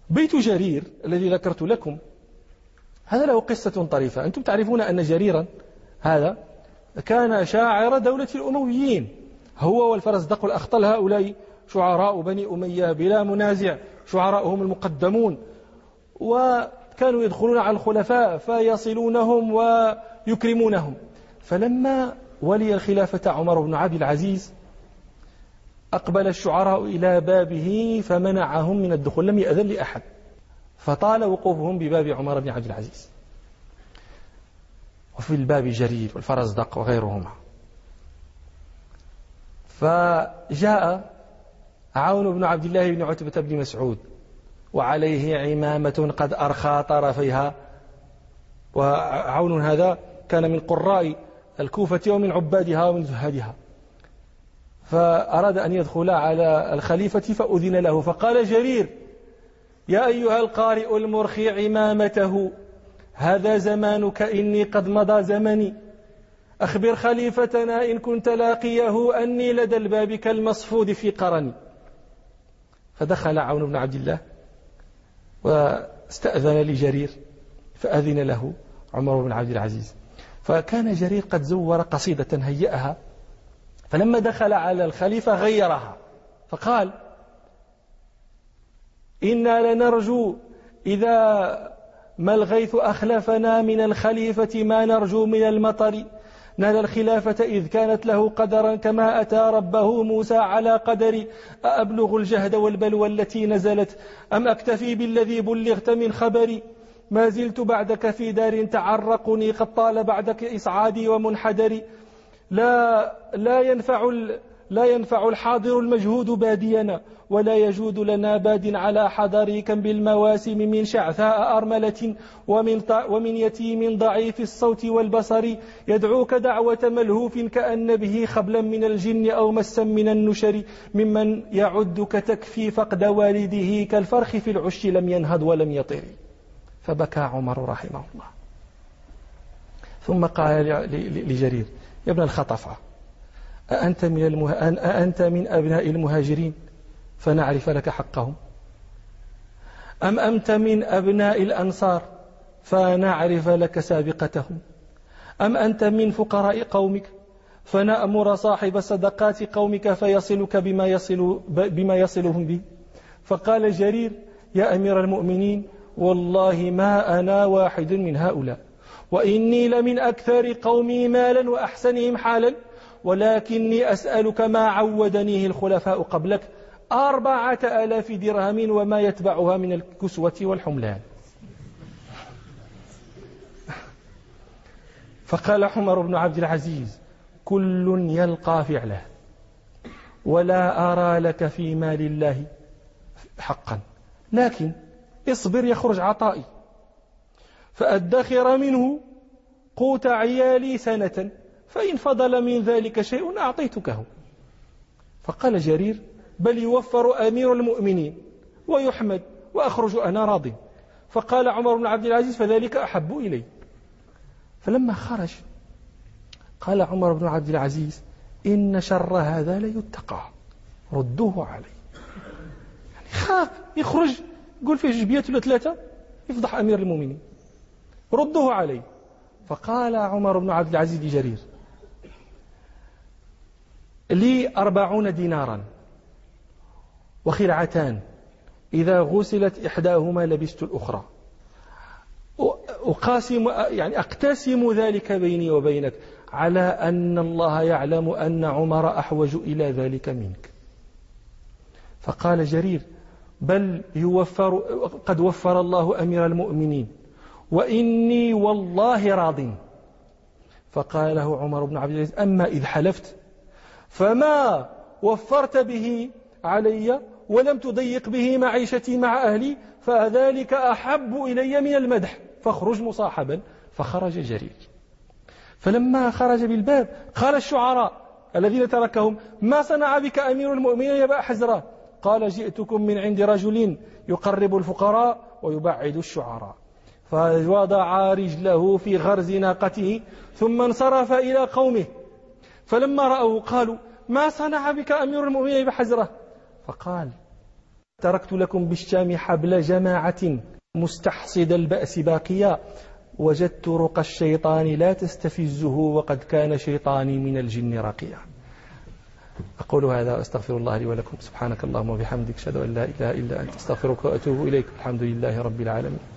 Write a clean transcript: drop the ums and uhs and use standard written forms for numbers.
بيت جرير الذي ذكرت لكم هذا له قصة طريفة. أنتم تعرفون أن جريرا هذا كان شاعر دولة الأمويين، هو والفرزدق الأخطل، هؤلاء شعراء بني أمية بلا منازع، شعراءهم المقدمون، وكانوا يدخلون على الخلفاء فيصلونهم ويكرمونهم. فلما ولي الخلافة عمر بن عبد العزيز أقبل الشعراء إلى بابه فمنعهم من الدخول، لم يأذن لأحد، فطال وقوفهم بباب عمر بن عبد العزيز. وفي الباب جرير والفرزدق وغيرهما. فجاء عون بن عبد الله بن عتبة بن مسعود وعليه عمامة قد أرخى طرفيها، وعون هذا كان من قراء الكوفة ومن عبادها ومن زهادها، فأراد أن يدخل على الخليفة فأذن له، فقال جرير: يا أيها القارئ المرخي عمامته، هذا زمانك إني قد مضى زمني، أخبر خليفتنا إن كنت لاقيه أني لدى الباب كالمصفود في قرني. فدخل عون بن عبد الله واستأذن لجرير فأذن له عمر بن عبد العزيز. فكان جرير قد زور قصيدة هيئها، فلما دخل على الخليفة غيرها فقال: إنا لنرجو إذا ما الغيث أخلفنا من الخليفة ما نرجو من المطر، نال الخلافة إذ كانت له قدرا كما أتى ربه موسى على قدر، أأبلغ الجهد والبلوى التي نزلت أم أكتفي بالذي بلغت من خبري، ما زلت بعدك في دار تعرقني قد طال بعدك إصعادي ومنحدري، لا ينفع الحاضر المجهود بادينا ولا يجود لنا باد على حضري، كم بالمواسم من شعثاء أرملة ومن يتيم ضعيف الصوت والبصر، يدعوك دعوة ملهوف كأن به خبلا من الجن أو مسا من النشر، ممن يعدك تكفي فقد والده كالفرخ في العش لم ينهض ولم يطر. فبكى عمر رحمه الله، ثم قال لجرير: يا ابن الخطفة، أأنت من أبناء المهاجرين فنعرف لك حقهم، أم أنت من أبناء الأنصار فنعرف لك سابقتهم، أم أنت من فقراء قومك فنأمر صاحب صدقات قومك فيصلك بما يصلهم به. فقال جرير: يا أمير المؤمنين، والله ما أنا واحد من هؤلاء، وإني لمن أكثر قومي مالا وأحسنهم حالا، ولكني أسألك ما عودنيه الخلفاء قبلك 4,000 درهم وما يتبعها من الكسوة والحملان. فقال عمر بن عبد العزيز: كل يلقى فعله، ولا أرى لك في مال الله حقا، لكن اصبر يخرج عطائي فأدخر منه قوت عيالي سنة، فإن فضل من ذلك شيء أعطيتكه. فقال جرير: بل يوفر أمير المؤمنين ويحمد وأخرج أنا راض. فقال عمر بن عبد العزيز: فذلك أحب إلي. فلما خرج قال عمر بن عبد العزيز: إن شر هذا ليتقى، ردوه علي. يعني خاف يخرج يقول فيه جبيات ولا 3 يفضح أمير المؤمنين، ردوه علي. فقال عمر بن عبد العزيز لجرير: لي 40 دينارا وخلعتان، إذا غسلت إحداهما لبست الأخرى، أقتسم ذلك بيني وبينك، على أن الله يعلم أن عمر أحوج إلى ذلك منك. فقال جرير: بل قد وفر الله أمير المؤمنين، وإني والله راض. فقال له عمر بن عبد العزيز: أما إذ حلفت فما وفرت به علي ولم تضيق به معيشتي مع أهلي، فذلك أحب إلي من المدح، فاخرج مصاحبا. فخرج جرير. فلما خرج بالباب قال الشعراء الذين تركهم: ما صنع بك أمير المؤمنين يا أبا حزرة؟ قال: جئتكم من عند رجل يقرب الفقراء ويبعد الشعراء. فوضع رجله في غرز ناقته ثم انصرف إلى قومه، فلما رأوه قالوا: ما صنع بك أمير المؤمنين يا أبا حزرة؟ فقال: تركت لكم بالشام حبل جماعة مستحصد البأس باقيا، وجدت رقى الشيطان لا تستفزه، وقد كان شيطاني من الجن راقيا. أقول هذا وأستغفر الله لي ولكم. سبحانك اللهم وبحمدك، أشهد أن لا إله إلا أنت، أستغفرك وأتوب إليك. الحمد لله رب العالمين.